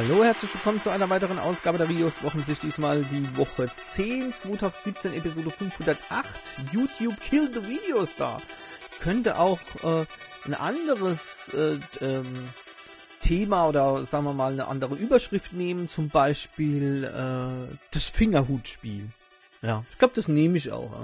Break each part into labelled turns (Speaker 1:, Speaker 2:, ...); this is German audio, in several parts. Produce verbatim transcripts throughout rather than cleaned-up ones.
Speaker 1: Hallo, herzlich willkommen zu einer weiteren Ausgabe der Videos. Wochensicht diesmal die Woche zehn, zwanzig siebzehn, Episode fünfhundertacht. YouTube Kill the Video Star. Könnte auch äh, ein anderes äh, ähm, Thema oder sagen wir mal eine andere Überschrift nehmen, zum Beispiel äh, das Fingerhutspiel. Ja, ich glaube, das nehme ich auch.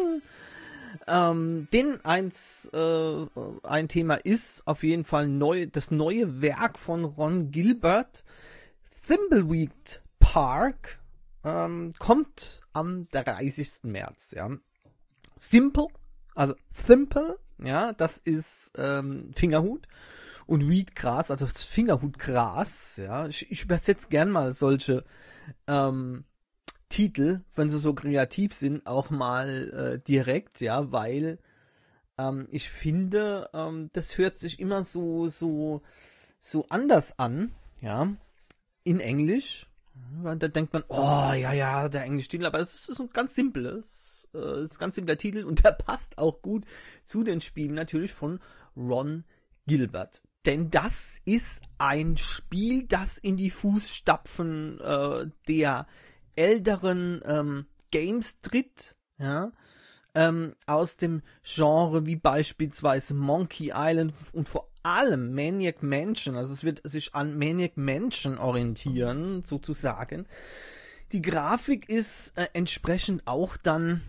Speaker 1: ähm, denn eins, äh, ein Thema ist auf jeden Fall neu, das neue Werk von Ron Gilbert. Thimbleweed Park ähm, kommt am dreißigsten März. Ja. Simple, also Simple, ja, das ist ähm, Fingerhut. Und Weed Gras, also das Fingerhutgras, ja. Ich, ich übersetze gern mal solche ähm, Titel, wenn sie so kreativ sind, auch mal äh, direkt, ja, weil ähm, ich finde, ähm, das hört sich immer so, so, so anders an, ja, in Englisch. Da denkt man, oh, ja, ja, der englische Titel, aber es ist ein ganz simples, äh, es ist ein ganz simpler Titel und der passt auch gut zu den Spielen natürlich von Ron Gilbert. Denn das ist ein Spiel, das in die Fußstapfen äh, der älteren ähm, Games tritt, ja, ähm, aus dem Genre wie beispielsweise Monkey Island und vor allem Maniac Mansion. Also es wird sich an Maniac Mansion orientieren, sozusagen. Die Grafik ist äh, entsprechend auch dann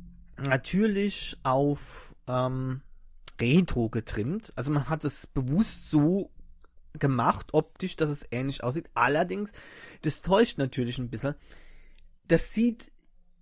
Speaker 1: natürlich auf ähm, Retro getrimmt. Also man hat es bewusst so gemacht, optisch, dass es ähnlich aussieht. Allerdings, das täuscht natürlich ein bisschen. Das sieht,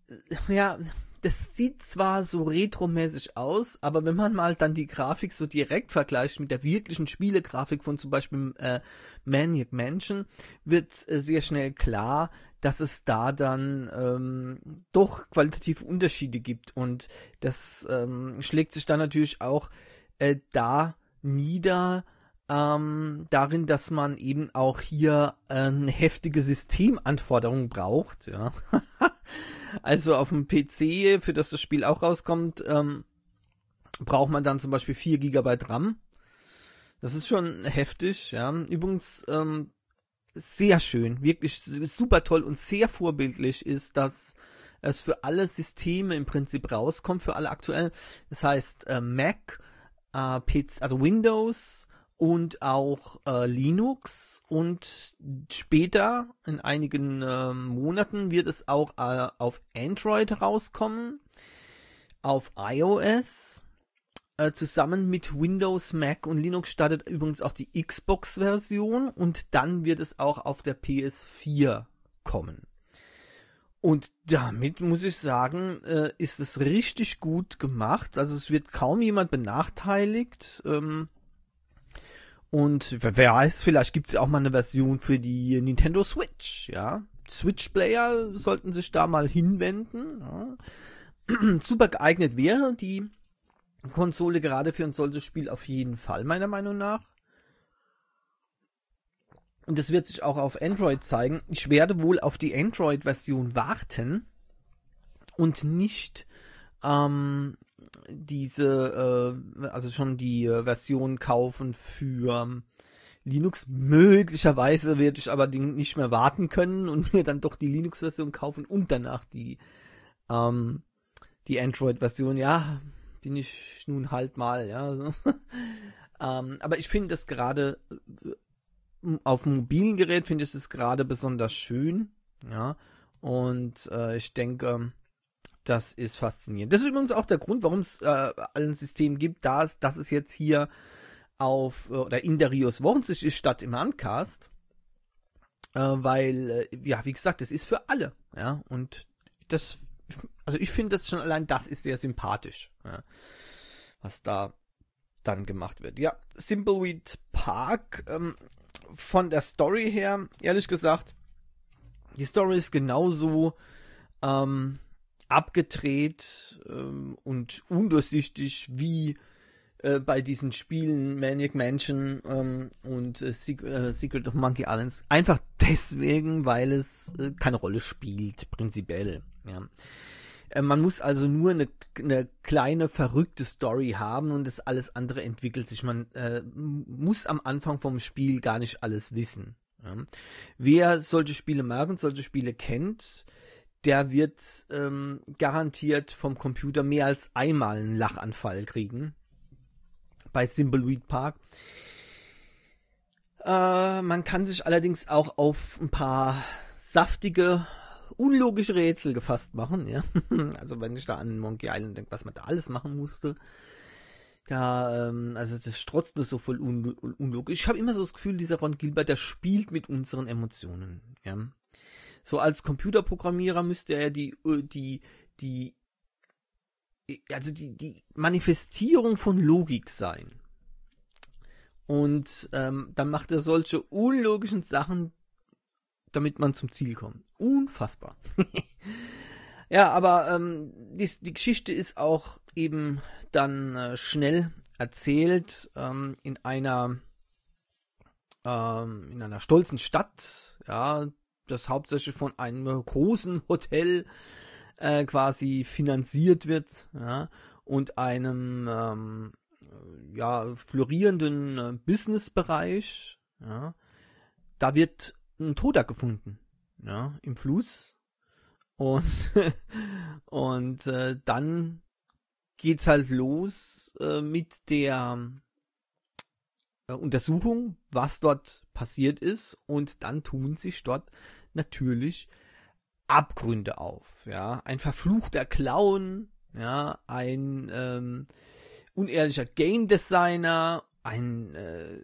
Speaker 1: ja, das sieht zwar so retromäßig aus, aber wenn man mal dann die Grafik so direkt vergleicht mit der wirklichen Spielegrafik von zum Beispiel äh, Maniac Mansion, wird äh, sehr schnell klar, dass es da dann ähm, doch qualitative Unterschiede gibt und das ähm, schlägt sich dann natürlich auch äh, da nieder, ähm, darin, dass man eben auch hier eine heftige Systemanforderung braucht, ja. Also auf dem P C, für das das Spiel auch rauskommt, ähm, braucht man dann zum Beispiel vier Gigabyte RAM. Das ist schon heftig, ja. Übrigens, ähm, sehr schön, wirklich super toll und sehr vorbildlich ist, dass es für alle Systeme im Prinzip rauskommt, für alle aktuellen. Das heißt äh, Mac, äh, P C, also Windows und auch äh, Linux und später, in einigen äh, Monaten, wird es auch äh, auf Android rauskommen, auf iOS. Äh, zusammen mit Windows, Mac und Linux startet übrigens auch die Xbox-Version und dann wird es auch auf der P S vier kommen. Und damit muss ich sagen, äh, ist es richtig gut gemacht. Also es wird kaum jemand benachteiligt. Ähm, und wer weiß, vielleicht gibt es ja auch mal eine Version für die Nintendo Switch. Ja, Switch-Player sollten sich da mal hinwenden. Ja. Super geeignet wäre die Konsole gerade für ein solches Spiel auf jeden Fall, meiner Meinung nach. Und das wird sich auch auf Android zeigen. Ich werde wohl auf die Android-Version warten und nicht ähm, diese, äh, also schon die äh, Version kaufen für ähm, Linux. Möglicherweise werde ich aber die nicht mehr warten können und mir dann doch die Linux-Version kaufen und danach die, ähm, die Android-Version. Ja, bin ich nun halt mal, ja. ähm, aber ich finde das gerade auf dem mobilen Gerät finde ich es gerade besonders schön, ja. Und äh, ich denke, das ist faszinierend. Das ist übrigens auch der Grund, warum es äh, ein System gibt, dass, dass es jetzt hier auf, oder in der Rios Wochensicht ist, statt im Uncast. Äh, weil, äh, ja, wie gesagt, das ist für alle, ja. Und das, also ich finde das schon allein, das ist sehr sympathisch, ja, was da dann gemacht wird. Ja, Thimbleweed Park, ähm, von der Story her, ehrlich gesagt, die Story ist genauso ähm, abgedreht ähm, und undurchsichtig wie äh, bei diesen Spielen Maniac Mansion ähm, und äh, Secret of Monkey Islands. Einfach deswegen, weil es äh, keine Rolle spielt, prinzipiell. Ja. Äh, man muss also nur eine, eine kleine, verrückte Story haben und das alles andere entwickelt sich. Man äh, muss am Anfang vom Spiel gar nicht alles wissen. Ja. Wer solche Spiele mag und solche Spiele kennt, der wird ähm, garantiert vom Computer mehr als einmal einen Lachanfall kriegen. Bei Thimbleweed Park. Äh, man kann sich allerdings auch auf ein paar saftige, unlogische Rätsel gefasst machen. Ja? Also wenn ich da an Monkey Island denke, was man da alles machen musste. Da, ähm, also das strotzt nur so voll un- unlogisch. Ich habe immer so das Gefühl, dieser Ron Gilbert, der spielt mit unseren Emotionen. Ja? So als Computerprogrammierer müsste er die, die, die, also die, die Manifestierung von Logik sein. Und ähm, dann macht er solche unlogischen Sachen, damit man zum Ziel kommt. Unfassbar. Ja, aber ähm, die, die Geschichte ist auch eben dann äh, schnell erzählt ähm, in einer ähm, in einer stolzen Stadt, ja, das hauptsächlich von einem großen Hotel äh, quasi finanziert wird, ja, und einem ähm, ja, florierenden äh, Businessbereich, ja. Da wird ein Toter gefunden, ja, im Fluss. Und, und äh, dann geht's halt los äh, mit der äh, Untersuchung, was dort passiert ist, und dann tun sich dort natürlich Abgründe auf, ja, ein verfluchter Clown, ja, ein ähm, unehrlicher Game Designer, ein äh,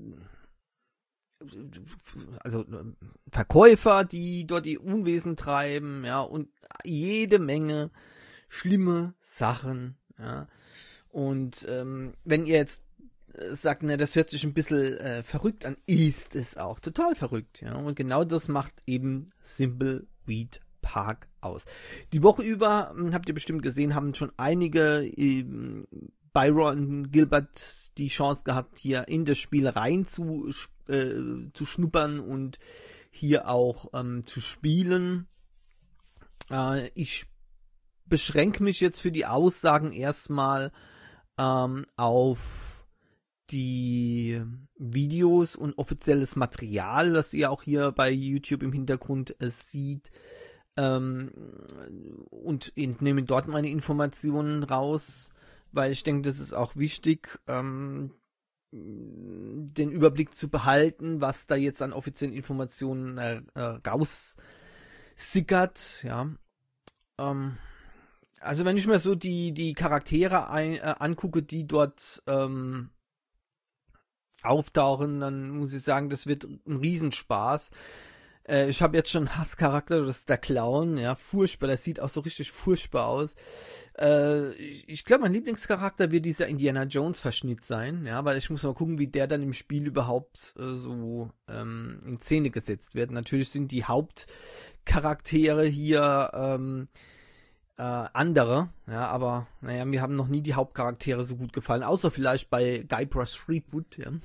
Speaker 1: also Verkäufer, die dort ihr Unwesen treiben, ja, und jede Menge schlimme Sachen, ja. Und ähm, wenn ihr jetzt äh, sagt, ne, das hört sich ein bisschen äh, verrückt an, ist es auch total verrückt, ja. Und genau das macht eben Thimbleweed Park aus. Die Woche über, habt ihr bestimmt gesehen, haben schon einige ähm, bei Ron Gilbert die Chance gehabt, hier in das Spiel rein zu, äh, zu schnuppern und hier auch ähm, zu spielen. Äh, ich beschränke mich jetzt für die Aussagen erstmal ähm, auf die Videos und offizielles Material, das ihr auch hier bei YouTube im Hintergrund äh, seht. Ähm, und nehme dort meine Informationen raus, weil ich denke, das ist auch wichtig, ähm, den Überblick zu behalten, was da jetzt an offiziellen Informationen äh, äh, raussickert, ja. Ähm, also wenn ich mir so die, die Charaktere ein, äh, angucke, die dort ähm, auftauchen, dann muss ich sagen, das wird ein Riesenspaß. Äh, ich habe jetzt schon einen Hasscharakter, das ist der Clown, ja, furchtbar, das sieht auch so richtig furchtbar aus. Äh, ich ich glaube, mein Lieblingscharakter wird dieser Indiana Jones Verschnitt sein, ja, weil ich muss mal gucken, wie der dann im Spiel überhaupt äh, so ähm, in Szene gesetzt wird. Natürlich sind die Hauptcharaktere hier ähm, äh, andere, ja, aber naja, mir haben noch nie die Hauptcharaktere so gut gefallen, außer vielleicht bei Guybrush Threepwood, ja.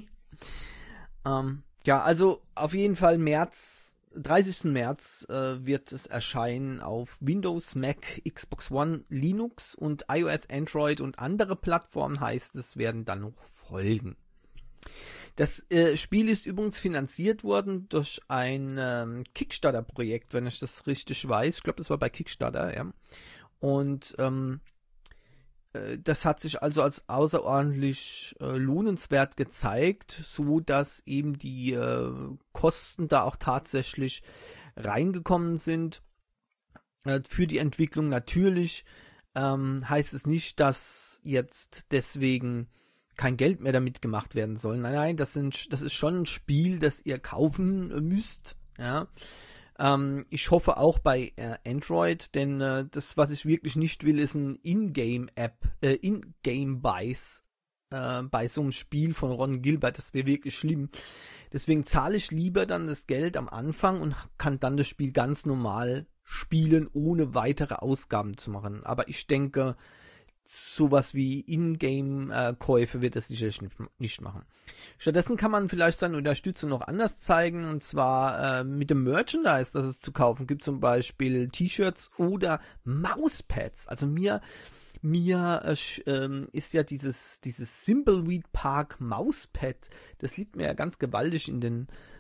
Speaker 1: ähm, Ja, also auf jeden Fall März, dreißigsten März äh, wird es erscheinen auf Windows, Mac, Xbox One, Linux und iOS, Android und andere Plattformen, heißt es, werden dann noch folgen. Das äh, Spiel ist übrigens finanziert worden durch ein ähm, Kickstarter-Projekt, wenn ich das richtig weiß. Ich glaube, das war bei Kickstarter, ja. Und ähm, das hat sich also als außerordentlich äh, lohnenswert gezeigt, so dass eben die äh, Kosten da auch tatsächlich reingekommen sind äh, für die Entwicklung. Natürlich ähm, heißt es nicht, dass jetzt deswegen kein Geld mehr damit gemacht werden soll. Nein, nein, das sind, das ist schon ein Spiel, das ihr kaufen müsst, ja. Ich hoffe auch bei äh, Android, denn äh, das, was ich wirklich nicht will, ist ein In-Game-App, äh, In-Game-Buys äh, bei so einem Spiel von Ron Gilbert. Das wäre wirklich schlimm. Deswegen zahle ich lieber dann das Geld am Anfang und kann dann das Spiel ganz normal spielen, ohne weitere Ausgaben zu machen. Aber ich denke, sowas wie In-Game-Käufe wird das sicherlich nicht machen. Stattdessen kann man vielleicht seine Unterstützung noch anders zeigen, und zwar äh, mit dem Merchandise, das es zu kaufen gibt, zum Beispiel T-Shirts oder Mauspads. Also mir mir äh, äh, ist ja dieses dieses Thimbleweed Park Mauspad, das liegt mir ja ganz gewaltig in den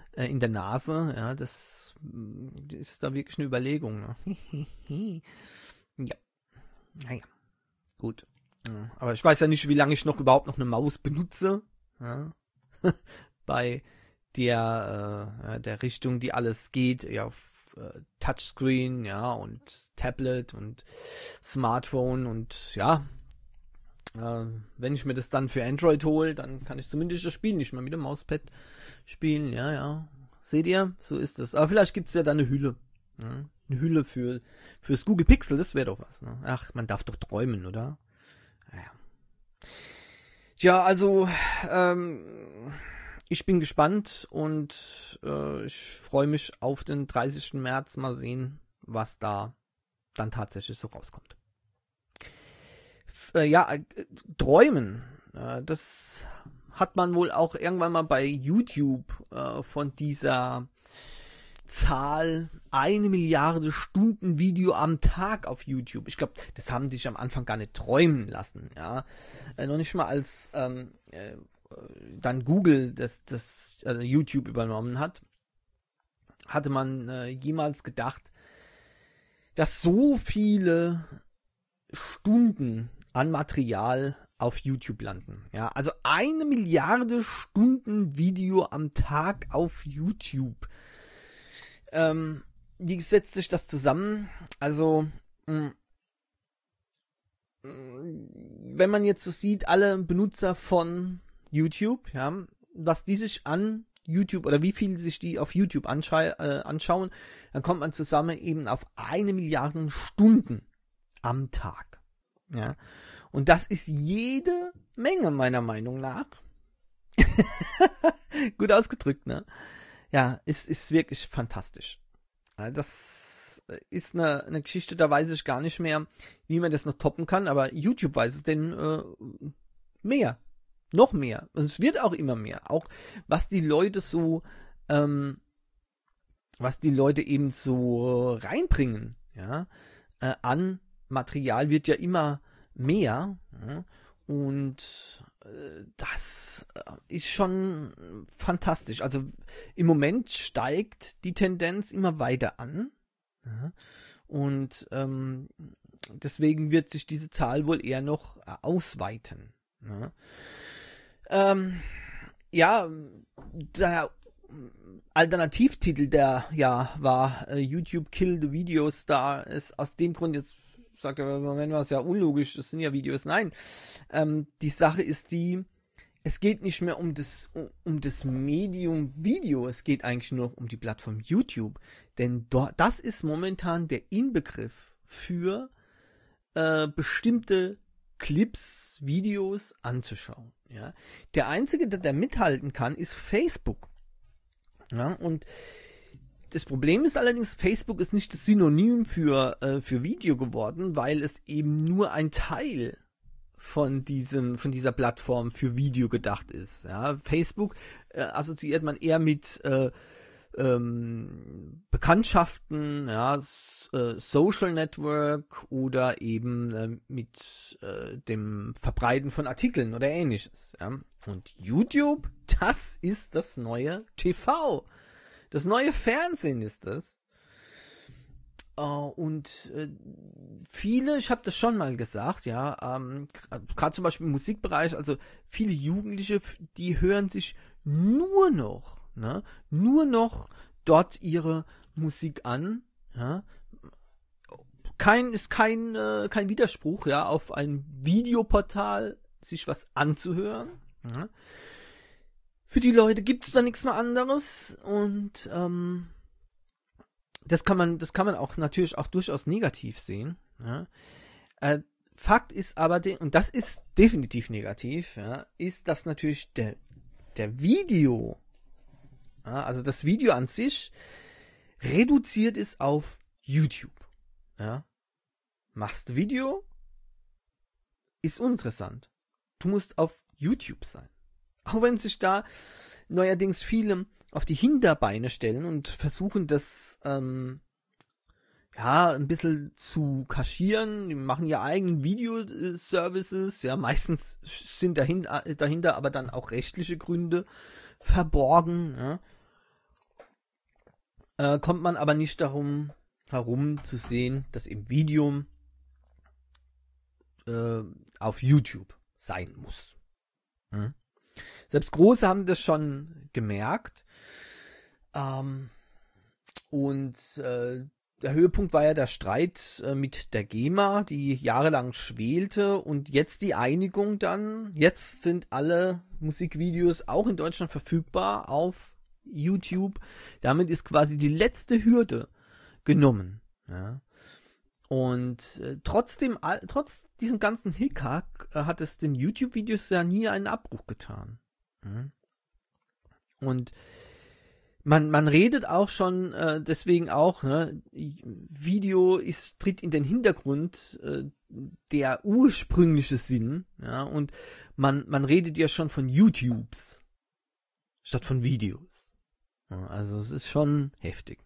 Speaker 1: äh, in der Nase. Ja, das ist da wirklich eine Überlegung. Ne? Ja, naja, gut. Ja, aber ich weiß ja nicht, wie lange ich noch überhaupt noch eine Maus benutze. Ja? Bei der, äh, der Richtung, die alles geht, ja, auf äh, Touchscreen, ja, und Tablet und Smartphone und ja, äh, wenn ich mir das dann für Android hole, dann kann ich zumindest das Spiel nicht mehr mit dem Mauspad spielen, ja, ja. Seht ihr? So ist es. Aber vielleicht gibt es ja da eine Hülle. Ja? Eine Hülle für fürs Google Pixel, das wäre doch was. Ne? Ach, man darf doch träumen, oder? Ja, ja also, ähm, ich bin gespannt und äh, ich freue mich auf den dreißigsten März. Mal sehen, was da dann tatsächlich so rauskommt. F- äh, ja, äh, träumen, äh, das hat man wohl auch irgendwann mal bei YouTube äh, von dieser Zahl eine Milliarde Stunden Video am Tag auf YouTube. Ich glaube, das haben die sich am Anfang gar nicht träumen lassen. Ja, äh, noch nicht mal als ähm, äh, dann Google das, das äh, YouTube übernommen hat, hatte man äh, jemals gedacht, dass so viele Stunden an Material auf YouTube landen. Ja, also eine Milliarde Stunden Video am Tag auf YouTube. Ähm, wie setzt sich das zusammen? Also, mh, wenn man jetzt so sieht, alle Benutzer von YouTube, ja, was die sich an YouTube oder wie viel sich die auf YouTube anscha- äh, anschauen, dann kommt man zusammen eben auf eine Milliarde Stunden am Tag. Ja, und das ist jede Menge meiner Meinung nach. Gut ausgedrückt, ne? Ja, es ist wirklich fantastisch. Ja, das ist eine, eine Geschichte, da weiß ich gar nicht mehr, wie man das noch toppen kann, aber YouTube weiß es denn äh, mehr. Noch mehr. Und es wird auch immer mehr. Auch was die Leute so, ähm, was die Leute eben so reinbringen, ja, äh, an Material wird ja immer mehr. Ja, und äh, das ist schon fantastisch. Also im Moment steigt die Tendenz immer weiter an. Ja, und ähm, deswegen wird sich diese Zahl wohl eher noch äh, ausweiten. Ja. Ähm, ja, der Alternativtitel, der ja war äh, YouTube Kill the Video Star, ist aus dem Grund, jetzt sagt er, Moment, was ja unlogisch, das sind ja Videos. Nein, ähm, die Sache ist die, es geht nicht mehr um das, um, um das Medium Video, es geht eigentlich nur um die Plattform YouTube, denn dort, das ist momentan der Inbegriff für äh, bestimmte Clips, Videos anzuschauen. Ja, der einzige, der da mithalten kann, ist Facebook. Ja, und das Problem ist allerdings, Facebook ist nicht das Synonym für äh, für Video geworden, weil es eben nur ein Teil von diesem von dieser Plattform für Video gedacht ist. Ja, Facebook äh, assoziiert man eher mit äh, ähm, Bekanntschaften, ja, äh, Social Network oder eben äh, mit äh, dem Verbreiten von Artikeln oder ähnliches. Ja. Und YouTube, das ist das neue T V. Das neue Fernsehen ist das. Uh, und äh, viele, ich habe das schon mal gesagt, ja, ähm, gerade zum Beispiel im Musikbereich, also viele Jugendliche, die hören sich nur noch, ne, nur noch dort ihre Musik an, ja. Kein, ist kein, äh, kein Widerspruch, ja, auf ein Videoportal sich was anzuhören. Ja. Für die Leute gibt es da nichts mehr anderes und ähm, das kann man, das kann man auch natürlich auch durchaus negativ sehen. Ja. Äh, Fakt ist aber, de- und das ist definitiv negativ, ja, ist, dass natürlich der, der Video, ja, also das Video an sich, reduziert ist auf YouTube. Ja. Machst Video, ist uninteressant. Du musst auf YouTube sein. Auch wenn sich da neuerdings viele auf die Hinterbeine stellen und versuchen, das ähm, ja ein bisschen zu kaschieren. Die machen ja eigenen Videoservices. Ja, meistens sind dahinter, dahinter aber dann auch rechtliche Gründe verborgen. Ja. äh, kommt man aber nicht darum herum zu sehen, dass im Video äh, auf YouTube sein muss. Hm? Selbst Große haben das schon gemerkt. Ähm, und äh, der Höhepunkt war ja der Streit äh, mit der GEMA, die jahrelang schwelte, und jetzt die Einigung dann. Jetzt sind alle Musikvideos auch in Deutschland verfügbar auf YouTube. Damit ist quasi die letzte Hürde genommen. Ja. Und äh, trotzdem, all, trotz diesem ganzen Hickhack äh, hat es den YouTube-Videos ja nie einen Abbruch getan. Mhm. Und man, man redet auch schon, äh, deswegen auch, ne, Video ist, tritt in den Hintergrund, äh, der ursprüngliche Sinn, ja, und man, man redet ja schon von YouTubes statt von Videos. Ja, also es ist schon heftig.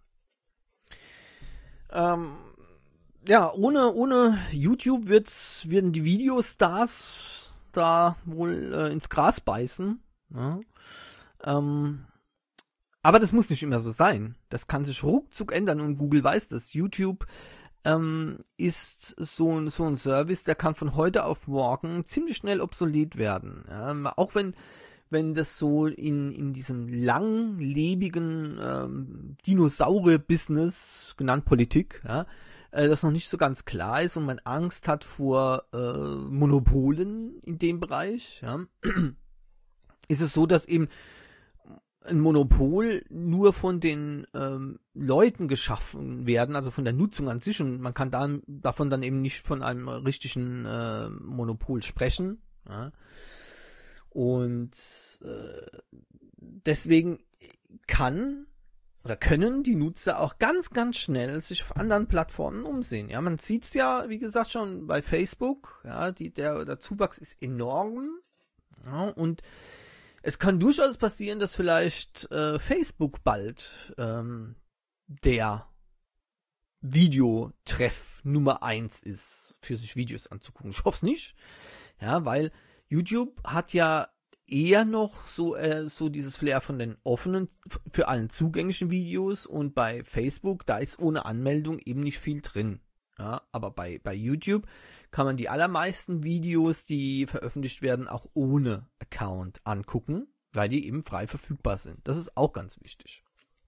Speaker 1: Ähm, ja, ohne, ohne YouTube wird's, werden die Videostars da wohl äh, ins Gras beißen. Ja. Ähm, aber das muss nicht immer so sein. Das kann sich ruckzuck ändern, und Google weiß das. YouTube ähm, ist so, so ein Service, der kann von heute auf morgen ziemlich schnell obsolet werden. Ja. Auch wenn wenn das so in, in diesem langlebigen ähm, Dinosaurier-Business, genannt Politik, ja, äh, das noch nicht so ganz klar ist und man Angst hat vor äh, Monopolen in dem Bereich, ja, ist es so, dass eben ein Monopol nur von den ähm, Leuten geschaffen werden, also von der Nutzung an sich, und man kann dann, davon dann eben nicht von einem richtigen äh, Monopol sprechen, ja. Und äh, deswegen kann oder können die Nutzer auch ganz, ganz schnell sich auf anderen Plattformen umsehen. Ja, man sieht es ja, wie gesagt, schon bei Facebook. Ja, die, der, der Zuwachs ist enorm. Ja, und es kann durchaus passieren, dass vielleicht äh, Facebook bald ähm, der Videotreff Nummer eins ist, für sich Videos anzugucken. Ich hoffe es nicht. Ja, weil YouTube hat ja eher noch so äh, so dieses Flair von den offenen, für allen zugänglichen Videos, und bei Facebook, da ist ohne Anmeldung eben nicht viel drin. Ja, aber bei, bei YouTube kann man die allermeisten Videos, die veröffentlicht werden, auch ohne Account angucken, weil die eben frei verfügbar sind. Das ist auch ganz wichtig.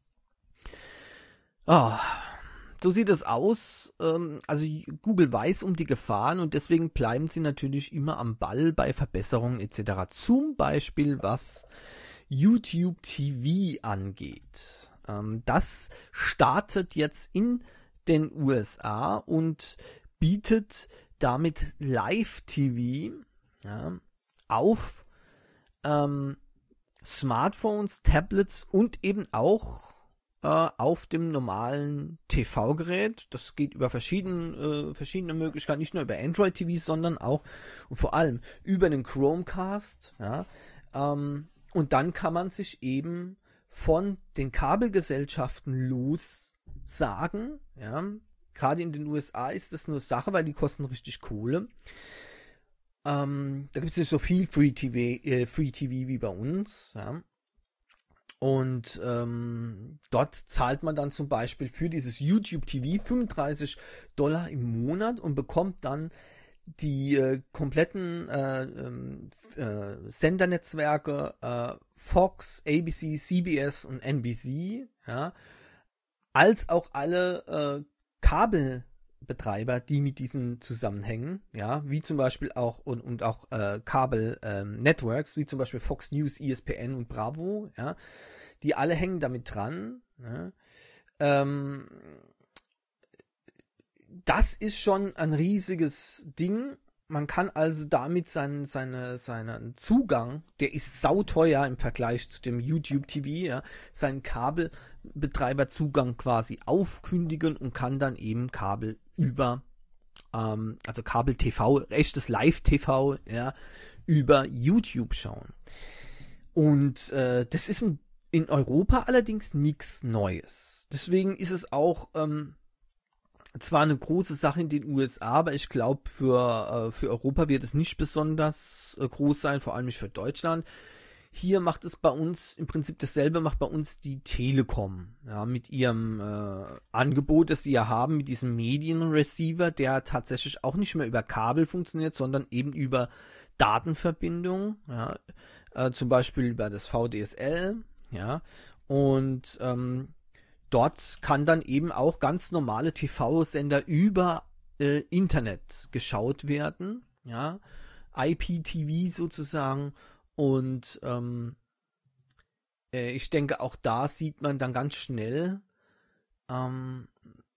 Speaker 1: Ah, so sieht es aus. Also Google weiß um die Gefahren, und deswegen bleiben sie natürlich immer am Ball bei Verbesserungen et cetera. Zum Beispiel was YouTube T V angeht. Das startet jetzt in den U S A und bietet damit Live-T V, ja, auf ähm, Smartphones, Tablets und eben auch auf dem normalen T V-Gerät. Das geht über verschiedene, äh, verschiedene Möglichkeiten, nicht nur über Android-T V, sondern auch und vor allem über den Chromecast. Ja, ähm, und dann kann man sich eben von den Kabelgesellschaften lossagen. Ja, gerade in den U S A ist das nur Sache, weil die kosten richtig Kohle. Ähm, da gibt es nicht so viel Free-T V, äh, Free-T V wie bei uns. Ja. Und ähm, dort zahlt man dann zum Beispiel für dieses YouTube T V fünfunddreißig Dollar im Monat und bekommt dann die äh, kompletten äh, äh, Sendernetzwerke äh, Fox, A B C, C B S und N B C, ja, als auch alle äh, Kabelbetreiber, die mit diesen zusammenhängen, ja, wie zum Beispiel auch und, und auch äh, Kabel-Networks, ähm, wie zum Beispiel Fox News, E S P N und Bravo, ja, die alle hängen damit dran. Ja. Ähm, das ist schon ein riesiges Ding. Man kann also damit seinen, seine, seinen Zugang, der ist sauteuer im Vergleich zu dem YouTube T V, ja, seinen Kabelbetreiberzugang quasi aufkündigen und kann dann eben Kabel über, ähm, also Kabel-T V, echtes Live-T V, ja, über YouTube schauen. Und äh, das ist ein, in Europa allerdings nichts Neues. Deswegen ist es auch ähm, zwar eine große Sache in den U S A, aber ich glaube, für, äh, für Europa wird es nicht besonders äh, groß sein, vor allem nicht für Deutschland. Hier macht es bei uns im Prinzip dasselbe, macht bei uns die Telekom, ja, mit ihrem äh, Angebot, das sie ja haben, mit diesem Medienreceiver, der tatsächlich auch nicht mehr über Kabel funktioniert, sondern eben über Datenverbindung, ja, äh, zum Beispiel über das V D S L, ja, und ähm, dort kann dann eben auch ganz normale T V-Sender über äh, Internet geschaut werden, ja, I P T V sozusagen. Und ähm, äh, ich denke, auch da sieht man dann ganz schnell, ähm,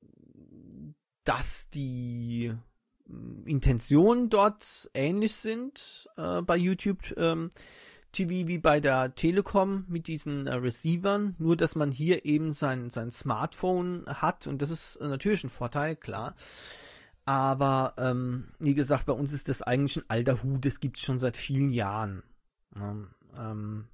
Speaker 1: dass die äh, Intentionen dort ähnlich sind äh, bei YouTube ähm, T V wie bei der Telekom mit diesen äh, Receivern, nur dass man hier eben sein, sein Smartphone hat und das ist äh, natürlich ein Vorteil, klar. Aber ähm, wie gesagt, bei uns ist das eigentlich ein alter Hut, das gibt es schon seit vielen Jahren. Ja, ähm,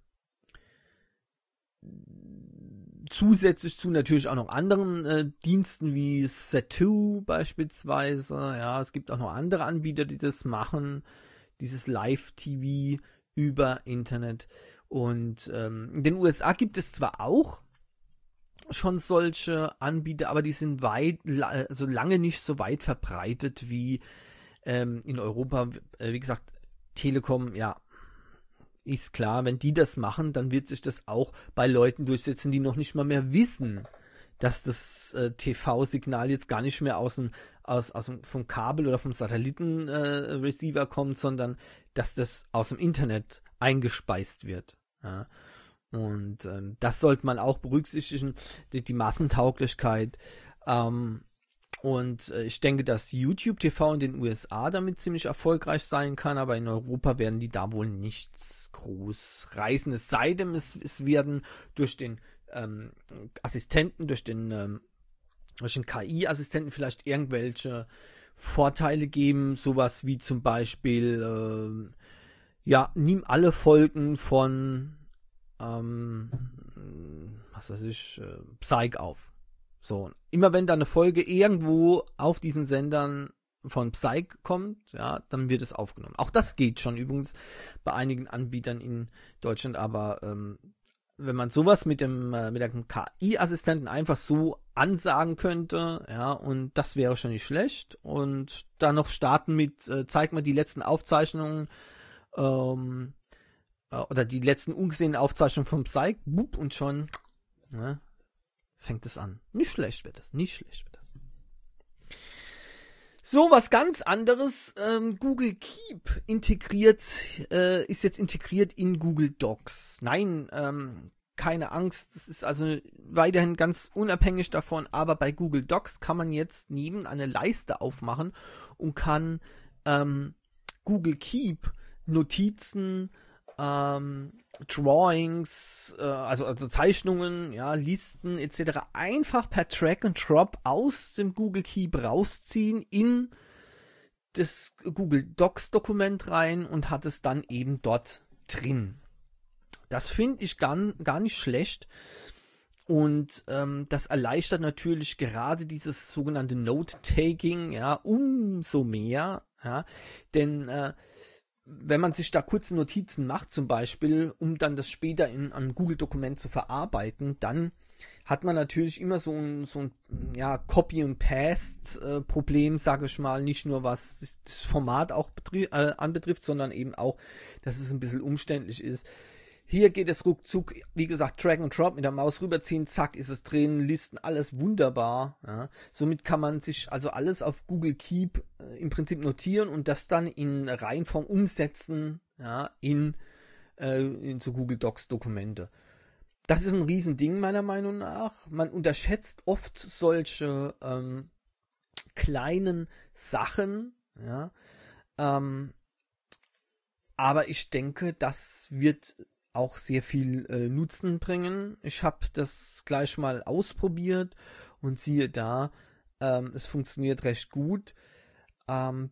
Speaker 1: zusätzlich zu natürlich auch noch anderen äh, Diensten wie Z zwei beispielsweise. Ja, es gibt auch noch andere Anbieter, die das machen, dieses Live-T V über Internet. Und ähm, in den U S A gibt es zwar auch schon solche Anbieter, aber die sind weit, also lange nicht so weit verbreitet wie ähm, in Europa. Äh, wie gesagt, Telekom, ja, ist klar, wenn die das machen, dann wird sich das auch bei Leuten durchsetzen, die noch nicht mal mehr wissen, dass das äh, T V-Signal jetzt gar nicht mehr aus dem, aus, aus dem, vom Kabel oder vom Satelliten-Receiver äh, kommt, sondern dass das aus dem Internet eingespeist wird. Ja. Und ähm, das sollte man auch berücksichtigen, die, die Massentauglichkeit. Ähm, Und äh, ich denke, dass YouTube T V in den U S A damit ziemlich erfolgreich sein kann, aber in Europa werden die da wohl nichts groß reißen. Es sei denn, es, es werden durch den ähm, Assistenten, durch den, ähm, durch den K I-Assistenten vielleicht irgendwelche Vorteile geben, sowas wie zum Beispiel, äh, ja, nimm alle Folgen von, ähm, was weiß ich, äh, Psych auf. So, immer wenn da eine Folge irgendwo auf diesen Sendern von Psych kommt, ja, dann wird es aufgenommen. Auch das geht schon übrigens bei einigen Anbietern in Deutschland, aber ähm, wenn man sowas mit dem äh, mit dem K I-Assistenten einfach so ansagen könnte, ja, und das wäre schon nicht schlecht. Und dann noch starten mit, äh, zeig mal die letzten Aufzeichnungen ähm, äh, oder die letzten ungesehenen Aufzeichnungen von Psych, bup, und schon, ne, fängt es an. Nicht schlecht wird das, nicht schlecht wird das. So, was ganz anderes, ähm, Google Keep integriert, äh, ist jetzt integriert in Google Docs. Nein, ähm, keine Angst, das ist also weiterhin ganz unabhängig davon, aber bei Google Docs kann man jetzt neben eine Leiste aufmachen und kann ähm, Google Keep Notizen, ähm, Drawings, äh, also, also Zeichnungen, ja, Listen et cetera einfach per Drag and Drop aus dem Google Keep rausziehen in das Google Docs Dokument rein und hat es dann eben dort drin. Das finde ich gar, gar nicht schlecht und ähm, das erleichtert natürlich gerade dieses sogenannte Note-Taking, ja, umso mehr, ja, denn äh, wenn man sich da kurze Notizen macht zum Beispiel, um dann das später in einem Google-Dokument zu verarbeiten, dann hat man natürlich immer so ein, so ein ja, Copy-and-Paste-Problem, sage ich mal, nicht nur was das Format auch betri- äh, anbetrifft, sondern eben auch, dass es ein bisschen umständlich ist. Hier geht es ruckzuck, wie gesagt, Drag and Drop mit der Maus rüberziehen, zack, ist es drin, Listen, alles wunderbar. Ja. Somit kann man sich also alles auf Google Keep äh, im Prinzip notieren und das dann in Reihenform umsetzen, ja, in, äh, in so Google Docs Dokumente. Das ist ein Riesending meiner Meinung nach. Man unterschätzt oft solche ähm, kleinen Sachen, ja. Ähm, aber ich denke, das wird auch sehr viel äh, Nutzen bringen. Ich habe das gleich mal ausprobiert und siehe da, ähm, es funktioniert recht gut. Ähm,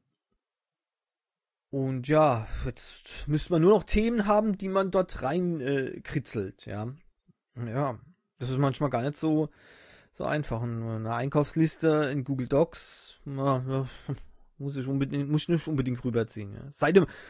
Speaker 1: und ja, jetzt müsste man nur noch Themen haben, die man dort rein äh, kritzelt, ja. Ja, das ist manchmal gar nicht so, so einfach. Eine Einkaufsliste in Google Docs, ja, ja, muss ich unbedingt, muss ich nicht unbedingt rüberziehen. Ja. Sei dem,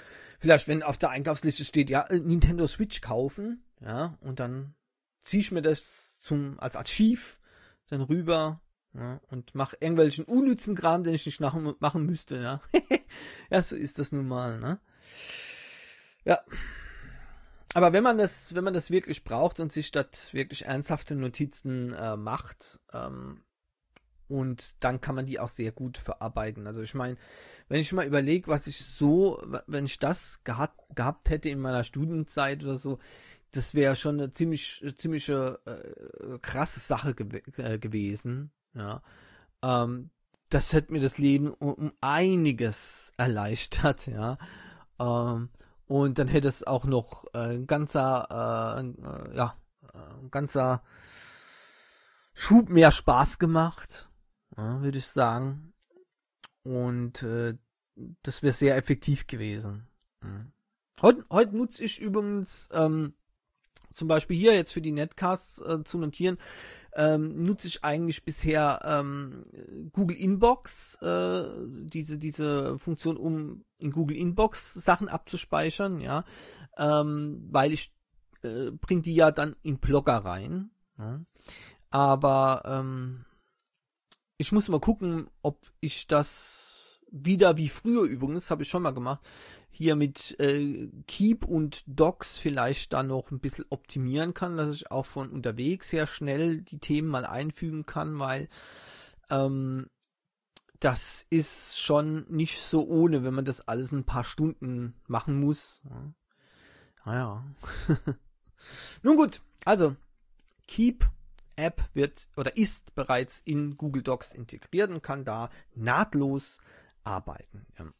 Speaker 1: vielleicht, wenn auf der Einkaufsliste steht, ja, Nintendo Switch kaufen, ja, und dann ziehe ich mir das zum als Archiv dann rüber, ja, und mache irgendwelchen unnützen Kram, den ich nicht nach, machen müsste, ja. Ja, so ist das nun mal, ne? Ja. Aber wenn man das, wenn man das wirklich braucht und sich das wirklich ernsthafte Notizen äh, macht, ähm, und dann kann man die auch sehr gut verarbeiten. Also ich meine, wenn ich mal überlege, was ich so, wenn ich das gehabt, gehabt hätte in meiner Studienzeit oder so, das wäre schon eine ziemlich, ziemliche äh, krasse Sache gew äh, gewesen. Ja, ähm, das hätte mir das Leben um, um einiges erleichtert. Ja, ähm, und dann hätte es auch noch äh, ein ganzer, äh, ja, ein ganzer Schub mehr Spaß gemacht. Ja, würde ich sagen. Und äh, das wäre sehr effektiv gewesen. Mhm. Heute, heute nutze ich übrigens ähm, zum Beispiel hier jetzt für die Netcasts äh, zu notieren, ähm, nutze ich eigentlich bisher ähm, Google Inbox, äh, diese diese Funktion, um in Google Inbox Sachen abzuspeichern, ja, ähm, weil ich äh, bringe die ja dann in Blogger rein. Ja. Aber ähm, ich muss mal gucken, ob ich das wieder wie früher übrigens, habe ich schon mal gemacht, hier mit äh, Keep und Docs vielleicht da noch ein bisschen optimieren kann, dass ich auch von unterwegs sehr schnell die Themen mal einfügen kann, weil ähm, das ist schon nicht so ohne, wenn man das alles ein paar Stunden machen muss. Ja. Naja. Nun gut, also Keep App wird oder ist bereits in Google Docs integriert und kann da nahtlos arbeiten. Ja.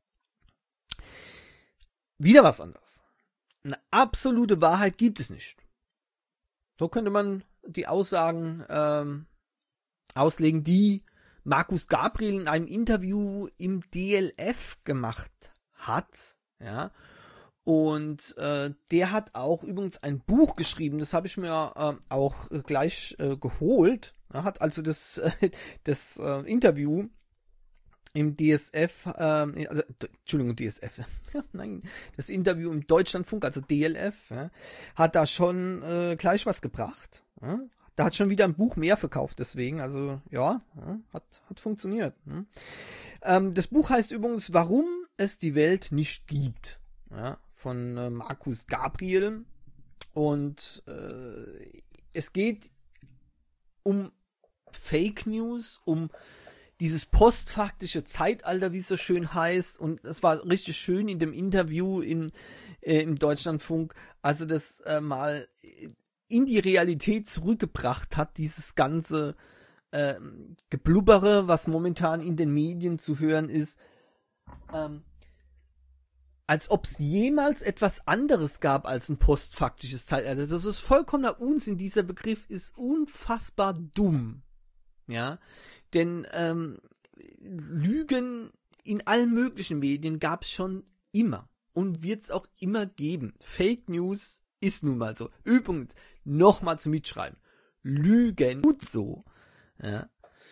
Speaker 1: Wieder was anderes. Eine absolute Wahrheit gibt es nicht. So könnte man die Aussagen ähm, auslegen, die Markus Gabriel in einem Interview im D L F gemacht hat. Ja. Und äh, der hat auch übrigens ein Buch geschrieben, das habe ich mir äh, auch äh, gleich äh, geholt. Er hat also das, äh, das äh, Interview im D S F, äh, also, Entschuldigung, D S F, nein, das Interview im Deutschlandfunk, also D L F, ja, hat da schon äh, gleich was gebracht. Ja. Da hat schon wieder ein Buch mehr verkauft, deswegen, also ja, ja hat, hat funktioniert. Hm. Ähm, das Buch heißt übrigens, warum es die Welt nicht gibt. Ja. Von äh, Markus Gabriel, und äh, es geht um Fake News, um dieses postfaktische Zeitalter, wie es so schön heißt, und es war richtig schön in dem Interview in, äh, im Deutschlandfunk, also das äh, mal in die Realität zurückgebracht hat, dieses ganze äh, Geblubbere, was momentan in den Medien zu hören ist, ähm, als ob es jemals etwas anderes gab als ein postfaktisches Zeitalter. Das ist vollkommener Unsinn. Dieser Begriff ist unfassbar dumm. Ja, denn ähm, Lügen in allen möglichen Medien gab es schon immer und wird es auch immer geben. Fake News ist nun mal so. Übrigens, nochmal zum Mitschreiben. Lügen tut so. Ja.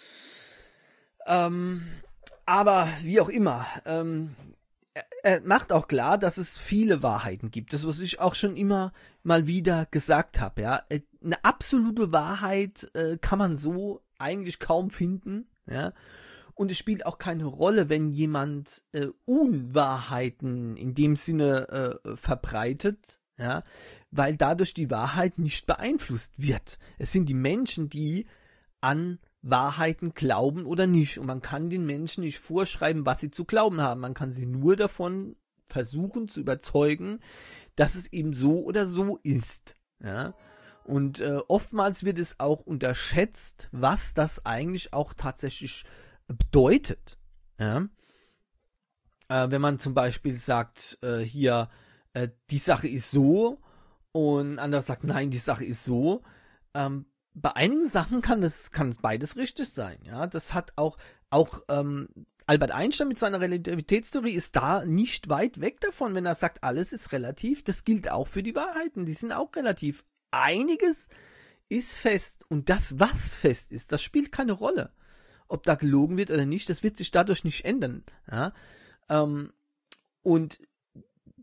Speaker 1: Ähm, aber wie auch immer, ähm, er macht auch klar, dass es viele Wahrheiten gibt. Das, was ich auch schon immer mal wieder gesagt habe. Ja, eine absolute Wahrheit äh, kann man so eigentlich kaum finden. Ja, und es spielt auch keine Rolle, wenn jemand äh, Unwahrheiten in dem Sinne äh, verbreitet. Ja, weil dadurch die Wahrheit nicht beeinflusst wird. Es sind die Menschen, die an Wahrheiten glauben oder nicht. Und man kann den Menschen nicht vorschreiben, was sie zu glauben haben. Man kann sie nur davon versuchen zu überzeugen, dass es eben so oder so ist. Ja? Und äh, oftmals wird es auch unterschätzt, was das eigentlich auch tatsächlich bedeutet. Ja? Äh, wenn man zum Beispiel sagt, äh, hier, äh, die Sache ist so, und ein anderer sagt, nein, die Sache ist so, ähm, bei einigen Sachen kann das kann beides richtig sein, ja. Das hat auch auch ähm, Albert Einstein mit seiner Relativitätstheorie ist da nicht weit weg davon, wenn er sagt, alles ist relativ. Das gilt auch für die Wahrheiten, die sind auch relativ. Einiges ist fest, und das, was fest ist, das spielt keine Rolle. Ob da gelogen wird oder nicht, das wird sich dadurch nicht ändern, ja. Ähm, und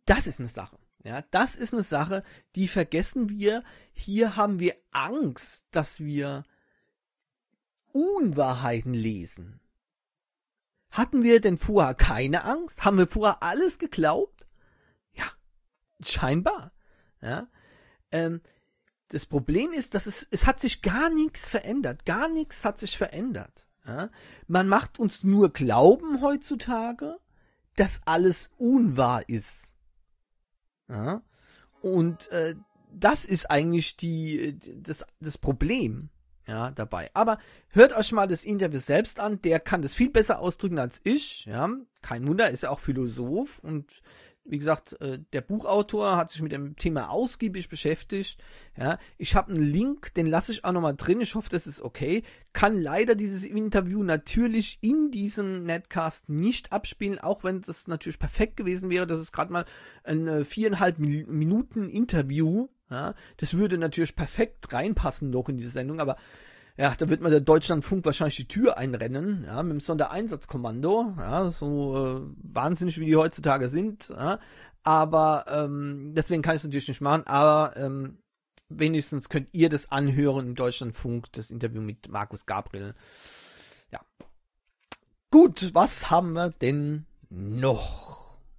Speaker 1: das ist eine Sache. Ja, das ist eine Sache, die vergessen wir. Hier haben wir Angst, dass wir Unwahrheiten lesen. Hatten wir denn vorher keine Angst? Haben wir vorher alles geglaubt? Ja, scheinbar. Ja, ähm, das Problem ist, dass es, es hat sich gar nichts verändert. Gar nichts hat sich verändert. Ja? Man macht uns nur glauben heutzutage, dass alles unwahr ist. Ja? Und äh, das ist eigentlich die, das, das Problem, ja, dabei. Aber hört euch mal das Interview selbst an. Der kann das viel besser ausdrücken als ich. Ja? Kein Wunder, ist ja auch Philosoph und wie gesagt, äh, der Buchautor hat sich mit dem Thema ausgiebig beschäftigt. Ja, ich habe einen Link, den lasse ich auch nochmal drin. Ich hoffe, das ist okay. Kann leider dieses Interview natürlich in diesem Netcast nicht abspielen, auch wenn das natürlich perfekt gewesen wäre. Das ist gerade mal ein äh, viereinhalb Minuten Interview. Ja, das würde natürlich perfekt reinpassen noch in diese Sendung, aber ja, da wird man der Deutschlandfunk wahrscheinlich die Tür einrennen, ja, mit dem Sondereinsatzkommando, ja, so äh, wahnsinnig wie die heutzutage sind, ja, aber ähm, deswegen kann ich es natürlich nicht machen, aber ähm, wenigstens könnt ihr das anhören im Deutschlandfunk, das Interview mit Markus Gabriel. Ja. Gut, was haben wir denn noch?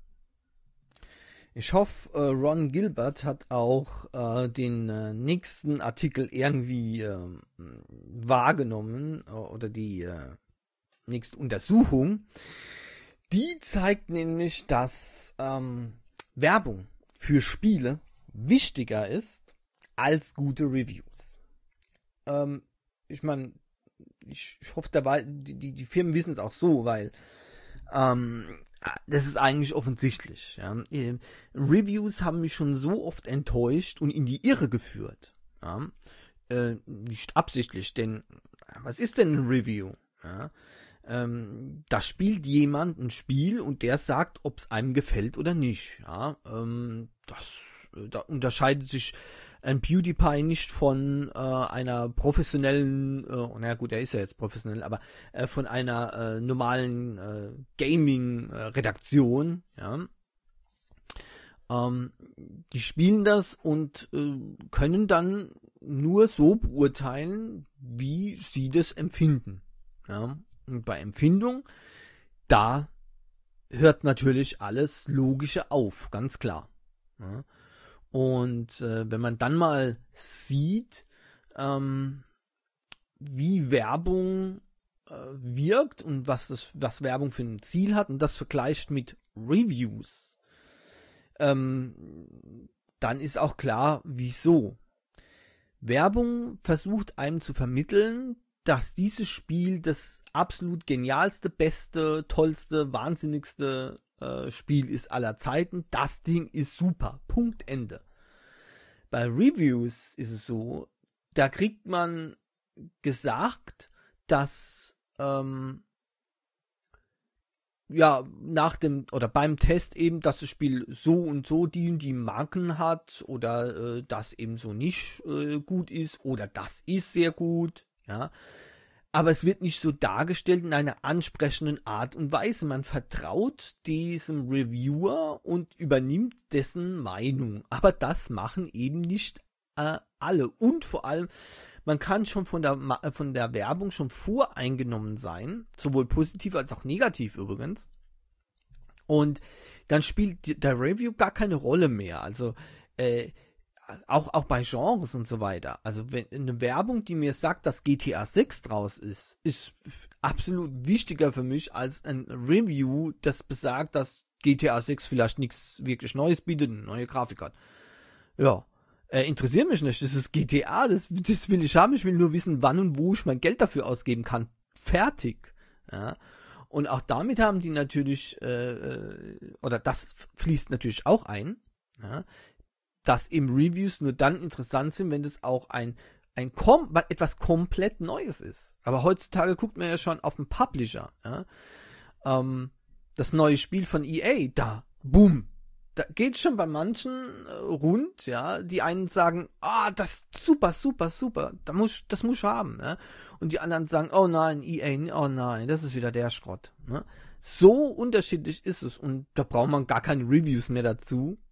Speaker 1: Ich hoffe, äh, Ron Gilbert hat auch äh, den äh, nächsten Artikel irgendwie äh, wahrgenommen äh, oder die äh, nächste Untersuchung. Die zeigt nämlich, dass ähm, Werbung für Spiele wichtiger ist als gute Reviews. Ähm, ich meine, ich, ich hoffe dabei, die, die, die Firmen wissen es auch so, weil ähm, das ist eigentlich offensichtlich. Ja. Reviews haben mich schon so oft enttäuscht und in die Irre geführt. Ja. Äh, nicht absichtlich, denn was ist denn ein Review? Ja. Ähm, da spielt jemand ein Spiel und der sagt, ob es einem gefällt oder nicht. Ja. Ähm, das, da unterscheidet sich ein PewDiePie nicht von äh, einer professionellen, äh, na gut, er ist ja jetzt professionell, aber äh, von einer äh, normalen äh, Gaming-Redaktion, äh, ja. Ähm, die spielen das und äh, können dann nur so beurteilen, wie sie das empfinden. Ja. Und bei Empfindung, da hört natürlich alles Logische auf, ganz klar. Ja. Und äh, wenn man dann mal sieht, ähm, wie Werbung äh, wirkt und was das, was Werbung für ein Ziel hat und das vergleicht mit Reviews, ähm, dann ist auch klar, wieso. Werbung versucht einem zu vermitteln, dass dieses Spiel das absolut genialste, beste, tollste, wahnsinnigste Spiel ist aller Zeiten, das Ding ist super, Punkt, Ende. Bei Reviews ist es so, da kriegt man gesagt, dass ähm, ja, nach dem, oder beim Test eben, dass das Spiel so und so die und die Marken hat, oder äh, das eben so nicht äh, gut ist, oder das ist sehr gut, ja. Aber es wird nicht so dargestellt in einer ansprechenden Art und Weise. Man vertraut diesem Reviewer und übernimmt dessen Meinung. Aber das machen eben nicht äh, alle. Und vor allem, man kann schon von der, von der Werbung schon voreingenommen sein. Sowohl positiv als auch negativ übrigens. Und dann spielt der Review gar keine Rolle mehr. Also, äh, Auch, auch bei Genres und so weiter. Also wenn eine Werbung, die mir sagt, dass G T A sechs draus ist, ist absolut wichtiger für mich als ein Review, das besagt, dass G T A sechs vielleicht nichts wirklich Neues bietet, eine neue Grafik hat. Ja, äh, interessiert mich nicht. Das ist G T A, das, das will ich haben. Ich will nur wissen, wann und wo ich mein Geld dafür ausgeben kann. Fertig. Ja. Und auch damit haben die natürlich, äh, oder das fließt natürlich auch ein, ja, dass eben Reviews nur dann interessant sind, wenn das auch ein, ein kom- etwas komplett Neues ist. Aber heutzutage guckt man ja schon auf den Publisher. Ja? Ähm, das neue Spiel von E A, da, boom, da geht schon bei manchen äh, rund, ja, die einen sagen, ah, das ist super, super, super, da muss, das muss ich haben. Ja? Und die anderen sagen, oh nein, E A, oh nein, das ist wieder der Schrott. Ne? So unterschiedlich ist es und da braucht man gar keine Reviews mehr dazu.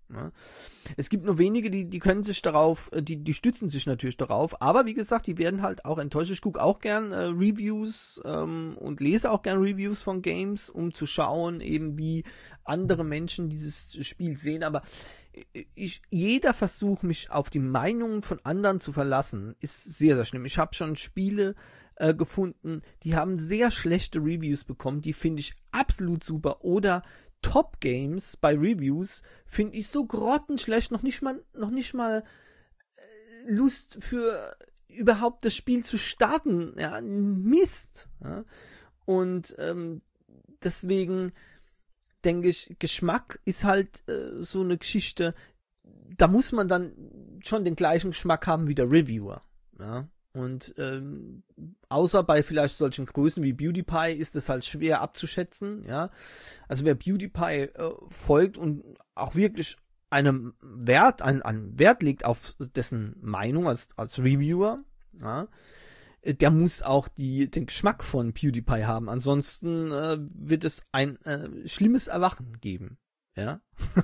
Speaker 1: Ja. Es gibt nur wenige, die, die können sich darauf, die, die stützen sich natürlich darauf, aber wie gesagt, die werden halt auch enttäuscht. Ich gucke auch gern äh, Reviews ähm, und lese auch gern Reviews von Games, um zu schauen, eben wie andere Menschen dieses Spiel sehen, aber ich, jeder Versuch, mich auf die Meinungen von anderen zu verlassen, ist sehr, sehr schlimm. Ich habe schon Spiele äh, gefunden, die haben sehr schlechte Reviews bekommen, die finde ich absolut super, oder Top-Games bei Reviews finde ich so grottenschlecht, noch nicht mal, noch nicht mal äh, Lust für überhaupt das Spiel zu starten. Ja, Mist. Ja. Und ähm, deswegen denke ich, Geschmack ist halt äh, so eine Geschichte, da muss man dann schon den gleichen Geschmack haben wie der Reviewer. Ja. Und ähm, außer bei vielleicht solchen Größen wie PewDiePie ist es halt schwer abzuschätzen, ja. Also wer PewDiePie äh, folgt und auch wirklich einem Wert, einen, einen Wert legt auf dessen Meinung als, als Reviewer, ja, der muss auch die, den Geschmack von PewDiePie haben. Ansonsten äh, wird es ein äh, schlimmes Erwachen geben, ja.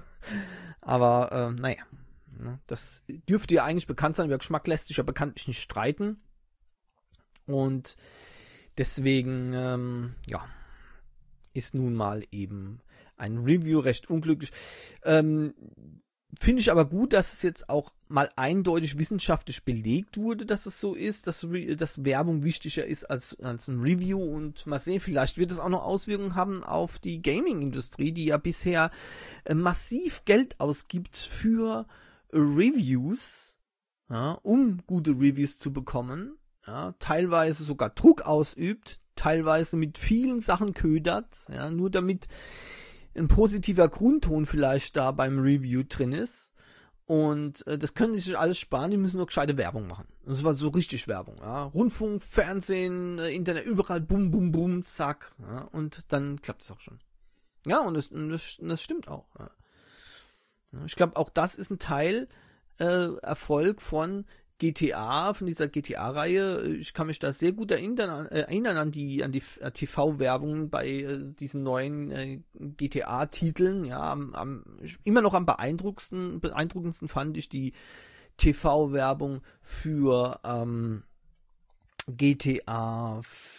Speaker 1: Aber äh, naja. Das dürfte ja eigentlich bekannt sein, über Geschmack lässt sich ja bekanntlich nicht streiten. Und deswegen, ähm, ja, ist nun mal eben ein Review recht unglücklich. Ähm, finde ich aber gut, dass es jetzt auch mal eindeutig wissenschaftlich belegt wurde, dass es so ist, dass, dass Werbung wichtiger ist als, als ein Review. Und mal sehen, vielleicht wird es auch noch Auswirkungen haben auf die Gaming-Industrie, die ja bisher äh, massiv Geld ausgibt für Reviews, ja, um gute Reviews zu bekommen, ja, teilweise sogar Druck ausübt, teilweise mit vielen Sachen ködert, ja, nur damit ein positiver Grundton vielleicht da beim Review drin ist. Und äh, das können die sich alles sparen, die müssen nur gescheite Werbung machen. Und das war so richtig Werbung, ja. Rundfunk, Fernsehen, äh, Internet, überall, bum, bum, bum, zack, ja, und dann klappt es auch schon. Ja, und das, das, das stimmt auch, ja. Ich glaube, auch das ist ein Teil äh, Erfolg von G T A, von dieser G T A-Reihe. Ich kann mich da sehr gut erinnern, äh, erinnern an die an die T V-Werbung bei äh, diesen neuen äh, G T A-Titeln. Ja, am, am, immer noch am beeindruckendsten, beeindruckendsten fand ich die T V-Werbung für ähm, G T A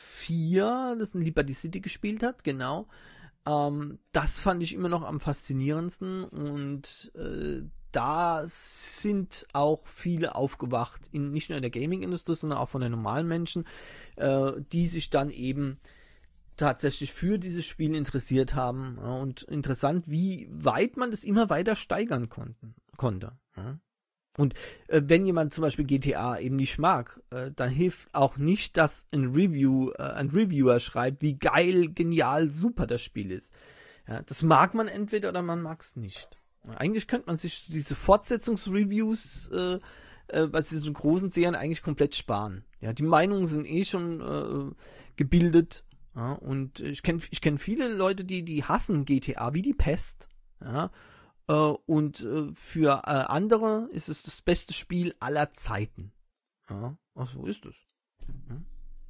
Speaker 1: vier, das in Liberty City gespielt hat, genau. Ähm, das fand ich immer noch am faszinierendsten und äh, da sind auch viele aufgewacht, in, nicht nur in der Gaming-Industrie, sondern auch von den normalen Menschen, äh, die sich dann eben tatsächlich für dieses Spiel interessiert haben. Ja, und interessant, wie weit man das immer weiter steigern konnten, konnte. Ja. Und äh, wenn jemand zum Beispiel G T A eben nicht mag, äh, dann hilft auch nicht, dass ein Review, äh, ein Reviewer schreibt, wie geil, genial, super das Spiel ist. Ja, das mag man entweder oder man mag es nicht. Ja, eigentlich könnte man sich diese Fortsetzungsreviews äh, äh, bei diesen großen Serien eigentlich komplett sparen. Ja, die Meinungen sind eh schon äh, gebildet. Ja, und ich kenne ich kenn viele Leute, die die hassen G T A wie die Pest. Ja. Uh, und uh, für uh, andere ist es das beste Spiel aller Zeiten. Ja, ach so ist es. Hm.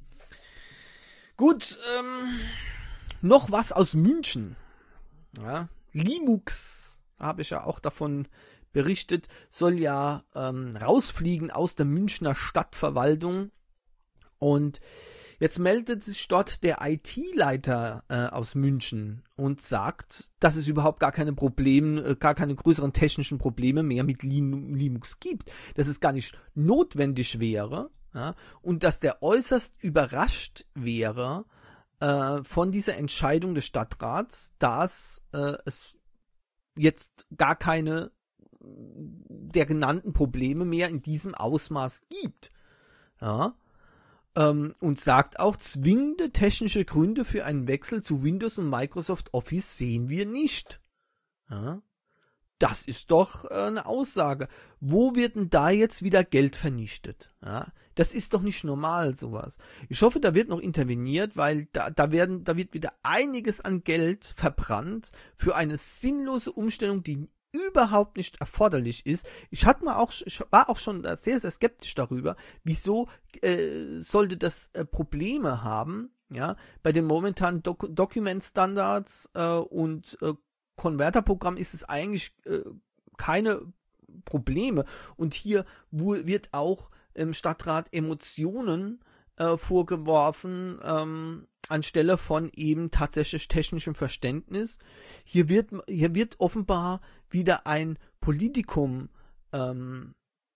Speaker 1: Gut, ähm, noch was aus München. Ja, Linux, habe ich ja auch davon berichtet, soll ja ähm, rausfliegen aus der Münchner Stadtverwaltung. Und jetzt meldet sich dort der I T-Leiter äh, aus München und sagt, dass es überhaupt gar keine Probleme, äh, gar keine größeren technischen Probleme mehr mit Linux gibt, dass es gar nicht notwendig wäre, ja, und dass der äußerst überrascht wäre äh, von dieser Entscheidung des Stadtrats, dass äh, es jetzt gar keine der genannten Probleme mehr in diesem Ausmaß gibt. Ja. Und sagt auch, zwingende technische Gründe für einen Wechsel zu Windows und Microsoft Office sehen wir nicht. Ja, das ist doch äh, eine Aussage. Wo wird denn da jetzt wieder Geld vernichtet? Ja, das ist doch nicht normal, sowas. Ich hoffe, da wird noch interveniert, weil da, da, werden, da wird wieder einiges an Geld verbrannt für eine sinnlose Umstellung, die überhaupt nicht erforderlich ist. Ich hatte mal auch, ich war auch schon sehr, sehr skeptisch darüber, wieso äh, sollte das äh, Probleme haben, ja, bei den momentanen Doc- Document Standards äh, und äh, Konverterprogramm ist es eigentlich äh, keine Probleme. Und hier wird auch im Stadtrat Emotionen äh, vorgeworfen, ähm, anstelle von eben tatsächlich technischem Verständnis. Hier wird, hier wird offenbar wieder ein Politikum ähm,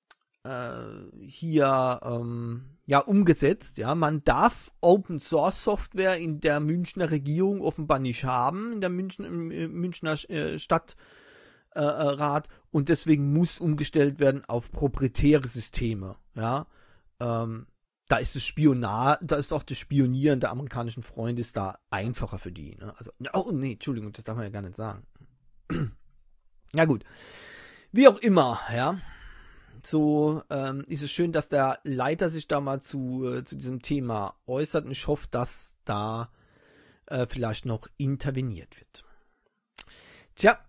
Speaker 1: äh, hier ähm, ja umgesetzt. Ja, man darf Open Source Software in der Münchner Regierung offenbar nicht haben, in der München, im, im Münchner äh, Stadtrat, äh, und deswegen muss umgestellt werden auf proprietäre Systeme. Ja, ähm, da ist das Spionar, da ist auch das Spionieren der amerikanischen Freunde ist da einfacher für die. Ne? Also, oh nee, Entschuldigung, das darf man ja gar nicht sagen. Ja gut, wie auch immer, ja. So ähm, ist es schön, dass der Leiter sich da mal zu, äh, zu diesem Thema äußert, und ich hoffe, dass da äh, vielleicht noch interveniert wird. Tja,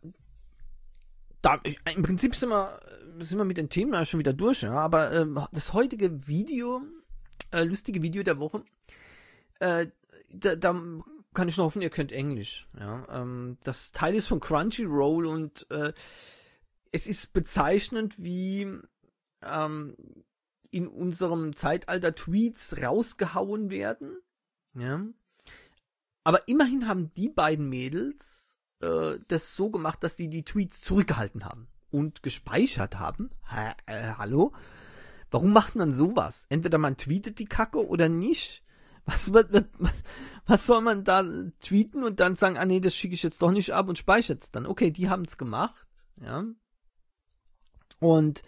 Speaker 1: da, ich, im Prinzip sind wir, sind wir mit den Themen schon wieder durch, ja, aber äh, das heutige Video, äh, lustige Video der Woche, äh, da, da kann ich nur hoffen, ihr könnt Englisch. Ja, ähm, das Teil ist von Crunchyroll und äh, es ist bezeichnend, wie ähm, in unserem Zeitalter Tweets rausgehauen werden. Ja. Aber immerhin haben die beiden Mädels äh, das so gemacht, dass sie die Tweets zurückgehalten haben und gespeichert haben. Ha, äh, hallo? Warum macht man sowas? Entweder man tweetet die Kacke oder nicht. Was wird, wird, was soll man da tweeten und dann sagen, ah nee, das schicke ich jetzt doch nicht ab und speichere es dann. Okay, die haben es gemacht. Ja. Und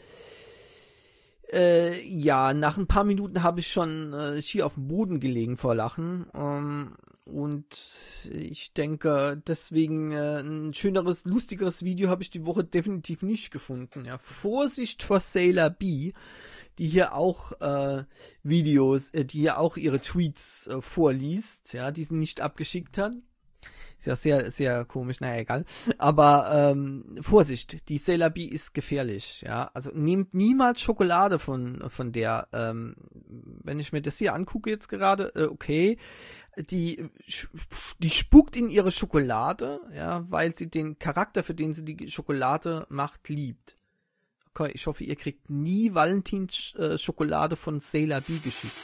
Speaker 1: äh, ja, nach ein paar Minuten habe ich schon äh, hier auf dem Boden gelegen vor Lachen. Ähm, und ich denke, deswegen äh, ein schöneres, lustigeres Video habe ich die Woche definitiv nicht gefunden. Ja. Vorsicht vor Sailor B, die hier auch äh, Videos, äh, die hier auch ihre Tweets äh, vorliest, ja, die sie nicht abgeschickt hat. Ist ja sehr, sehr komisch, naja, egal. Aber ähm, Vorsicht, die Sailor B ist gefährlich, ja. Also nehmt niemals Schokolade von von der, ähm, wenn ich mir das hier angucke jetzt gerade, äh, okay, die die spuckt in ihre Schokolade, ja, weil sie den Charakter, für den sie die Schokolade macht, liebt. Okay, ich hoffe, ihr kriegt nie Valentins äh, Schokolade von Sailor B geschickt,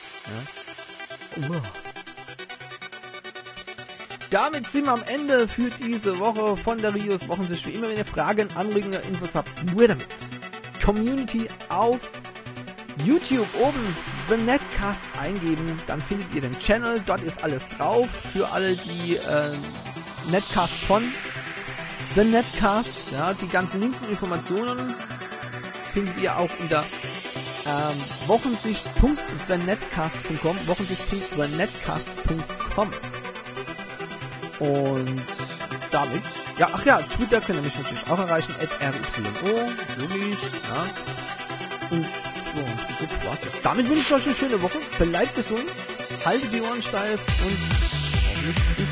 Speaker 1: ja. Oh. Damit sind wir am Ende für diese Woche von der Rios Wochensicht. Wie immer, wenn ihr Fragen, Anregungen, Infos habt, nur damit. Community auf YouTube oben The Netcast eingeben, dann findet ihr den Channel, dort ist alles drauf. Für alle, die äh, Netcast von The Netcast, ja, die ganzen Links und Informationen findet ihr auch unter ähm, wochensicht punkt the netcast punkt com, wochensicht punkt the netcast punkt com. Und damit, ja, ach ja, Twitter könnt ihr mich natürlich auch erreichen, at r y o, logisch, ja. Und so, gut, war's jetzt. Damit wünsche ich euch eine schöne Woche, bleibt gesund, haltet die Ohren steif und bis